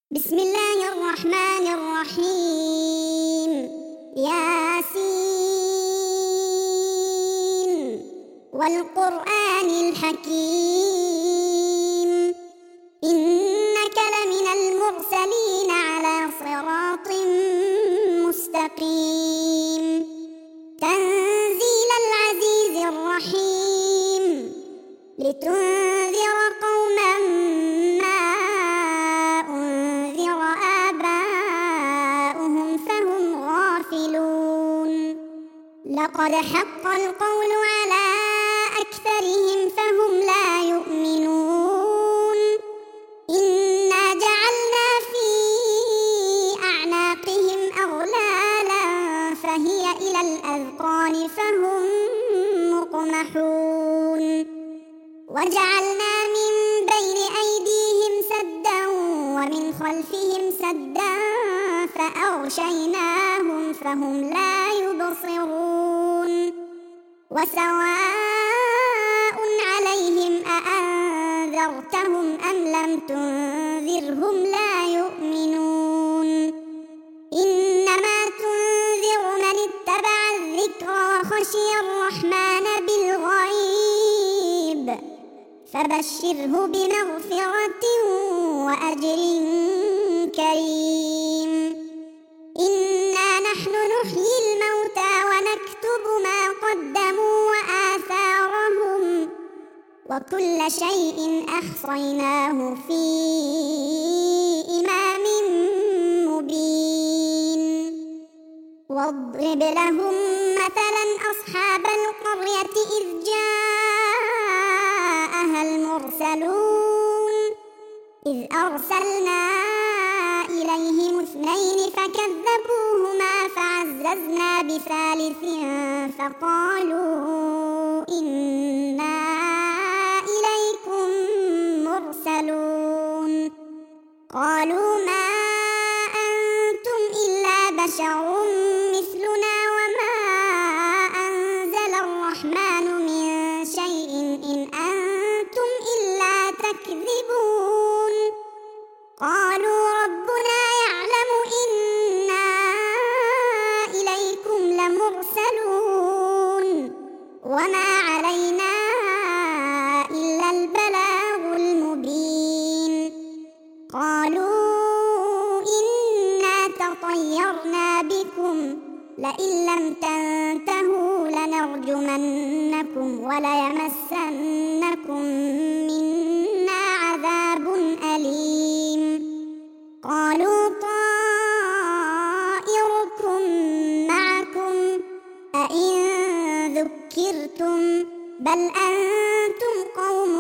بسم الله الرحمن الرحيم. ياسين والقرآن الحكيم إنك لمن المرسلين على صراط مستقيم تنزيل العزيز الرحيم لتنذر قوما ما أنذر آباؤهم فهم غافلون لقد حق القول على أكثرهم فهم لا يؤمنون إنا جعلنا في أعناقهم أغلالا فهي إلى الأذقان فهم مقمحون وجعلنا من بين أيديهم سدا ومن خلفهم سدا فأغشيناهم فهم لا يبصرون وسواء عليهم أأنذرتهم أم لم تنذرهم لا يؤمنون إنما تنذر من اتبع الذكر وخشي الرحمن بالغيب فبشره بمغفرة وأجر كريم إنا نحن نحيي الموتى ونكتب ما قدموا وآثارهم وكل شيء أحصيناه في إمام مبين واضرب لهم مثلا أصحاب القرية إذ جاءها المرسلون إذ أرسلنا إليهم اثنين فكذبوهما فعززنا بثالث فقالوا إنا إليكم مرسلون قالوا ما أنتم إلا بشر مثلنا وما أنزل الرحمن من شيء إن أنتم إلا تكذبون قالوا ربنا يعلم إنا إليكم لمرسلون وما علينا إلا البلاغ المبين قالوا إنا تطيرنا بكم لئن لم تنتهوا لنرجمنكم وليمسنكم منا عذاب أليم قالوا طائركم معكم أئن ذكرتم بل أنتم قوم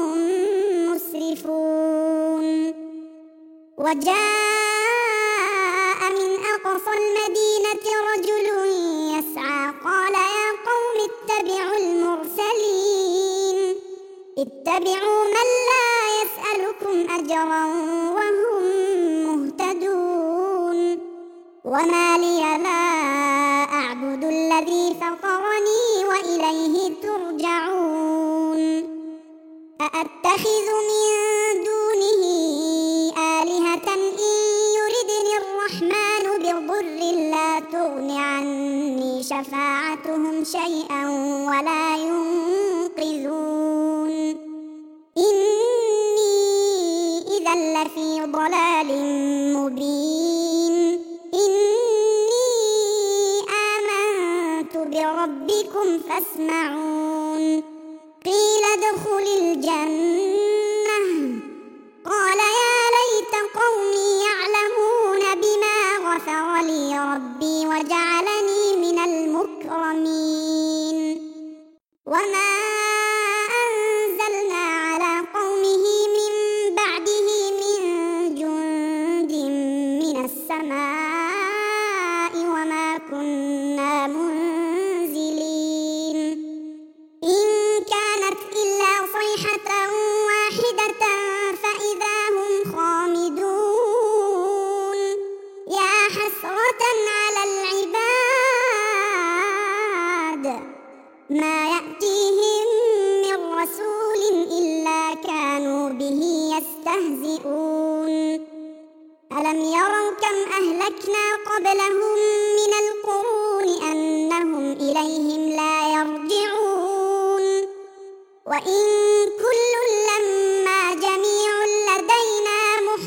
مسرفون وجاء من أقصى المدينة رجل يسعى قال يا قوم اتبعوا المرسلين اتبعوا من لا يسألكم أجرا وهم مهتدون وما لي لا أعبد الذي فطرني وإليه ترجعون أأتخذ من دونه آلهة إن يردني الرحمن بضر لا تغن عني شفاعتهم شيئا ولا ينقذون إني إذا لفي ضلال مبين إني آمنت بربكم فاسمعون قيل ادخل الجنة قال يا ليت قومي يعلمون بما غفر لي ربي وجعلني من المكرمين وما أنزلنا على قومه من بعده من جند من السماء وما كنا منزلين إن كانت إلا صيحة واحدة فإذا هم خامدون يا حسرة على العباد ما يأتيهم من رسول إلا كانوا به يستهزئون ألم أهلكنا قبلهم من القرون أنهم إليهم لا يرجعون وإن كل لما جميع لدينا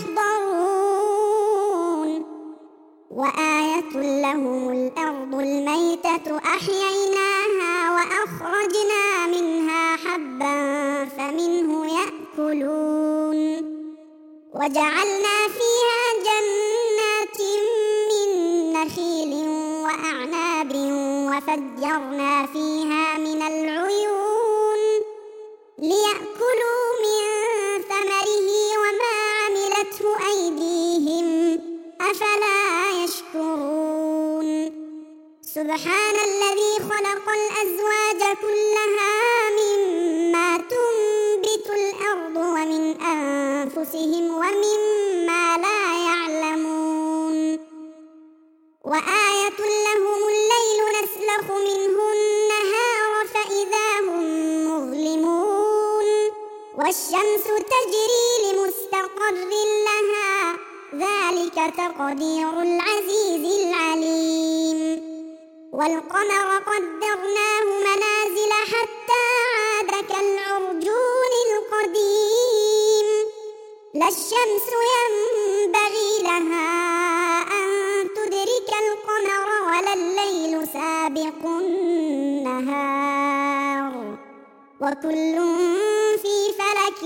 محضرون وآية لهم الأرض الميتة أحييناها وأخرجنا منها حبا فمنه يأكلون وجعلنا فيها جنات من نخيل وأعناب وفجرنا فيها من العيون ليأكلوا من ثمره وما عملته أيديهم أفلا يشكرون سبحان الذي خلق الأزواج كلها مما تنبت الأرض ومن أنفسهم ومما لا يعلمون وآية لهم الليل نسلخ منه النهار فإذا هم مظلمون والشمس تجري لمستقر لها ذلك تقدير العزيز العليم والقمر قدرناه منازل حتى عاد كالعرجون القديم لا الشمس ينبغي لها أن تدرك القمر ولا الليل سابق النهار وكل في فلك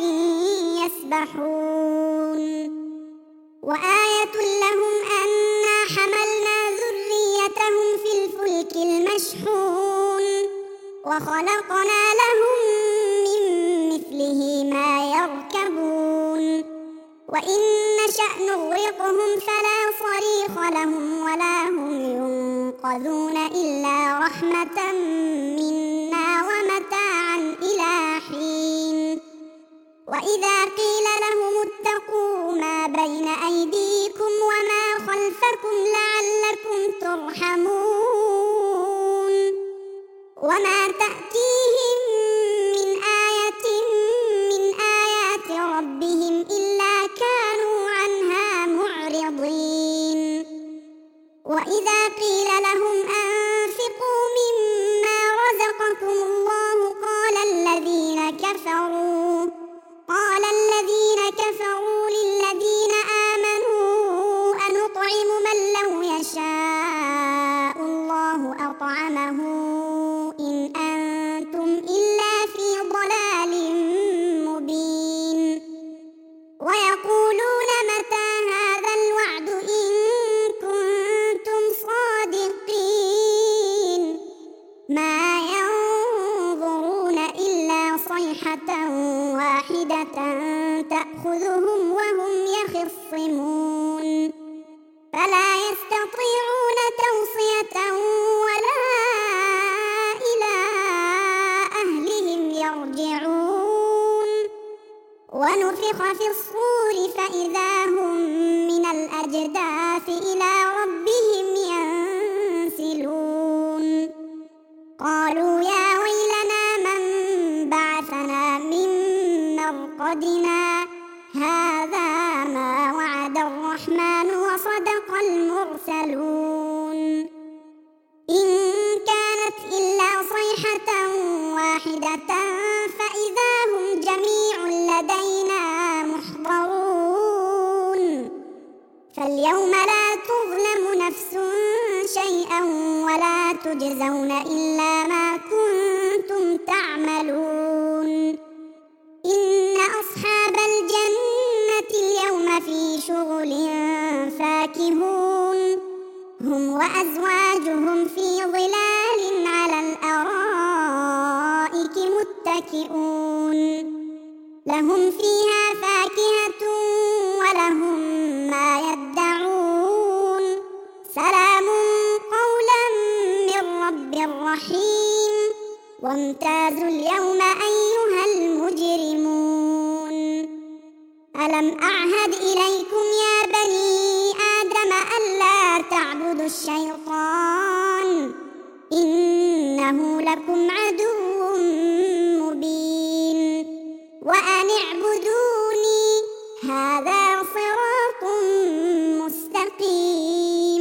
يسبحون وآية لهم أنا حملنا ذريتهم في الفلك المشحون وخلقنا لهم من مثله ما يركبون وإن نشأ نغرقهم فلا صريخ لهم ولا هم ينقذون إلا رحمة منا ومتاعا إلى حين وإذا قيل لهم اتقوا ما بين أيديكم وما خلفكم لعلكم ترحمون وما تأتيهم من آية من آيات ربهم إلا كانوا عنها معرضين وإذا قيل لهم أنفقوا مما رزقكم الله قال الذين كفروا للذين آمنوا أنطعم من لو يشاء الله أطعمه إن أنتم إلا في ضلال مبين ويقولون متى هذا الوعد إن كنتم صادقين ما ينظرون إلا صيحة واحدة تأخذهم وهم يخصمون فلا يستطيعون توصية ولا إلى أهلهم يرجعون ونفخ في الصور فإذا هم من الأجداث إلى ربهم ينسلون قالوا يا ويلنا من بعثنا من مرقدنا هذا ما وعد الرحمن وصدق المرسلون إن كانت إلا صيحة واحدة فإذا هم جميع لدينا محضرون فاليوم لا تظلم نفس شيئا ولا تجزون إلا ما كنتم تعملون إن أصحاب الجنة اليوم في شغل فاكهون هم وأزواجهم في ظلال على الأرائك متكئون لهم فيها فاكهة ولهم ما يدعون سلام قولا من رب رحيم وامتازوا اليوم أيها المجرمون ألم أعهد إليكم يا بني آدم ألا تعبدوا الشيطان إنه لكم عدو مبين وأن اعبدوني هذا صراط مستقيم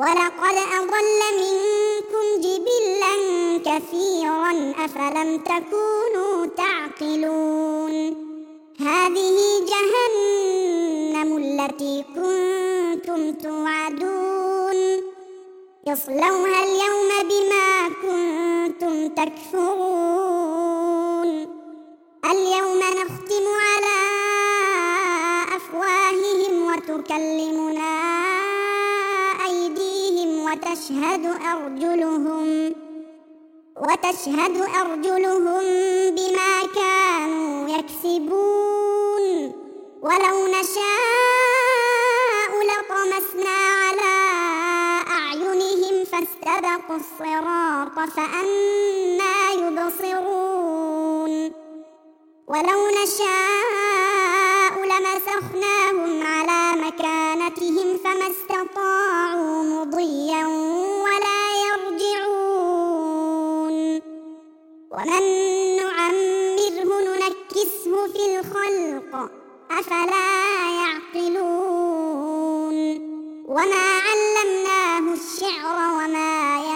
ولقد أضل منكم جبلا كثيرا أفلم تكونوا تعقلون هذه جهنم التي كنتم توعدون يصلوها اليوم بما كنتم تكفرون اليوم نختم على أفواههم وتكلمنا أيديهم وتشهد أرجلهم بما كانوا يكسبون ولو نشاء لطمسنا على أعينهم فاستبقوا الصراط فأنى يبصرون ولو نشاء لمسخناهم على مكانتهم فما استطاعوا مضيا ولا يرجعون ومن نعمره ننكسه في الخلق أفلا يعقلون وما علمناه الشعر وما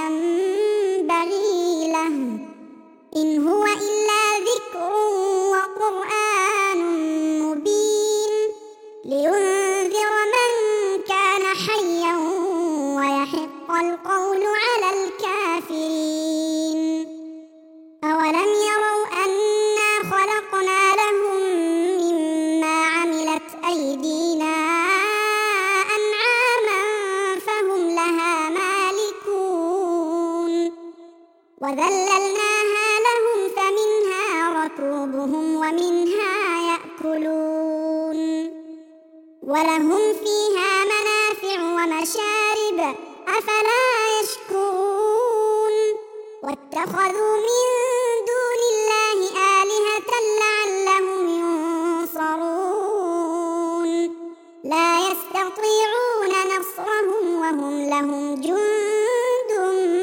ينبغي له إن هو إلا ذكر وقرآن مبين لينذر من كان حيا ويحق القول على الكافرين أولم يروا أنا خلقنا لهم مما عملت أيدينا أنعاما فهم لها مالكون وذللناها لهم فمنها ركوبهم ومنها يأكلون ولهم فيها منافع ومشارب أفلا يشكرون واتخذوا من دون الله آلهة لعلهم ينصرون لا يستطيعون نصرهم وهم لهم جند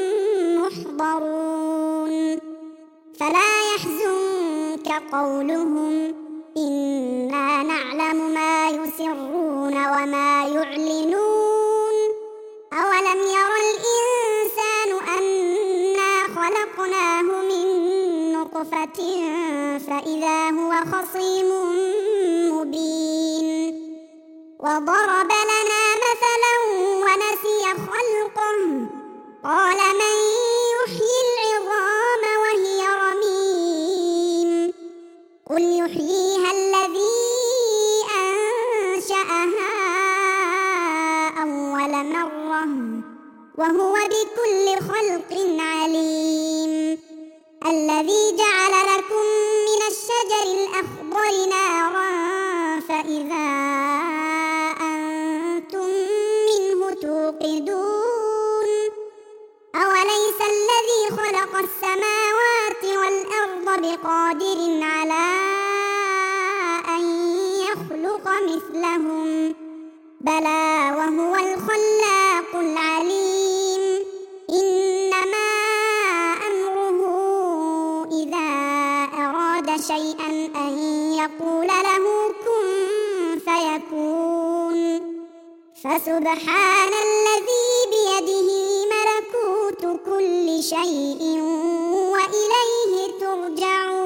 محضرون فلا يحزنك قولهم إنا نعلم ما يسرون وما يعلنون أولم ير الإنسان أنا خلقناه من نطفة فإذا هو خصيم مبين وضرب لنا مثلا ونسي خلقه قال من يحيي العظام وهي رميم قل يحييها الذي أنشأها أول مرة وهو بكل خلق عليم الذي جعل لكم من الشجر الأخضر نارا فإذا أنتم منه توقدون أوليس الذي خلق السماوات والأرض بقادر على أن يخلق مثلهم بلى وهو الخلاق العليم إنما أمره إذا أراد شيئا أن يقول له كن فيكون فسبحان الذي بيده ملكوت كل شيء وإليه ترجعون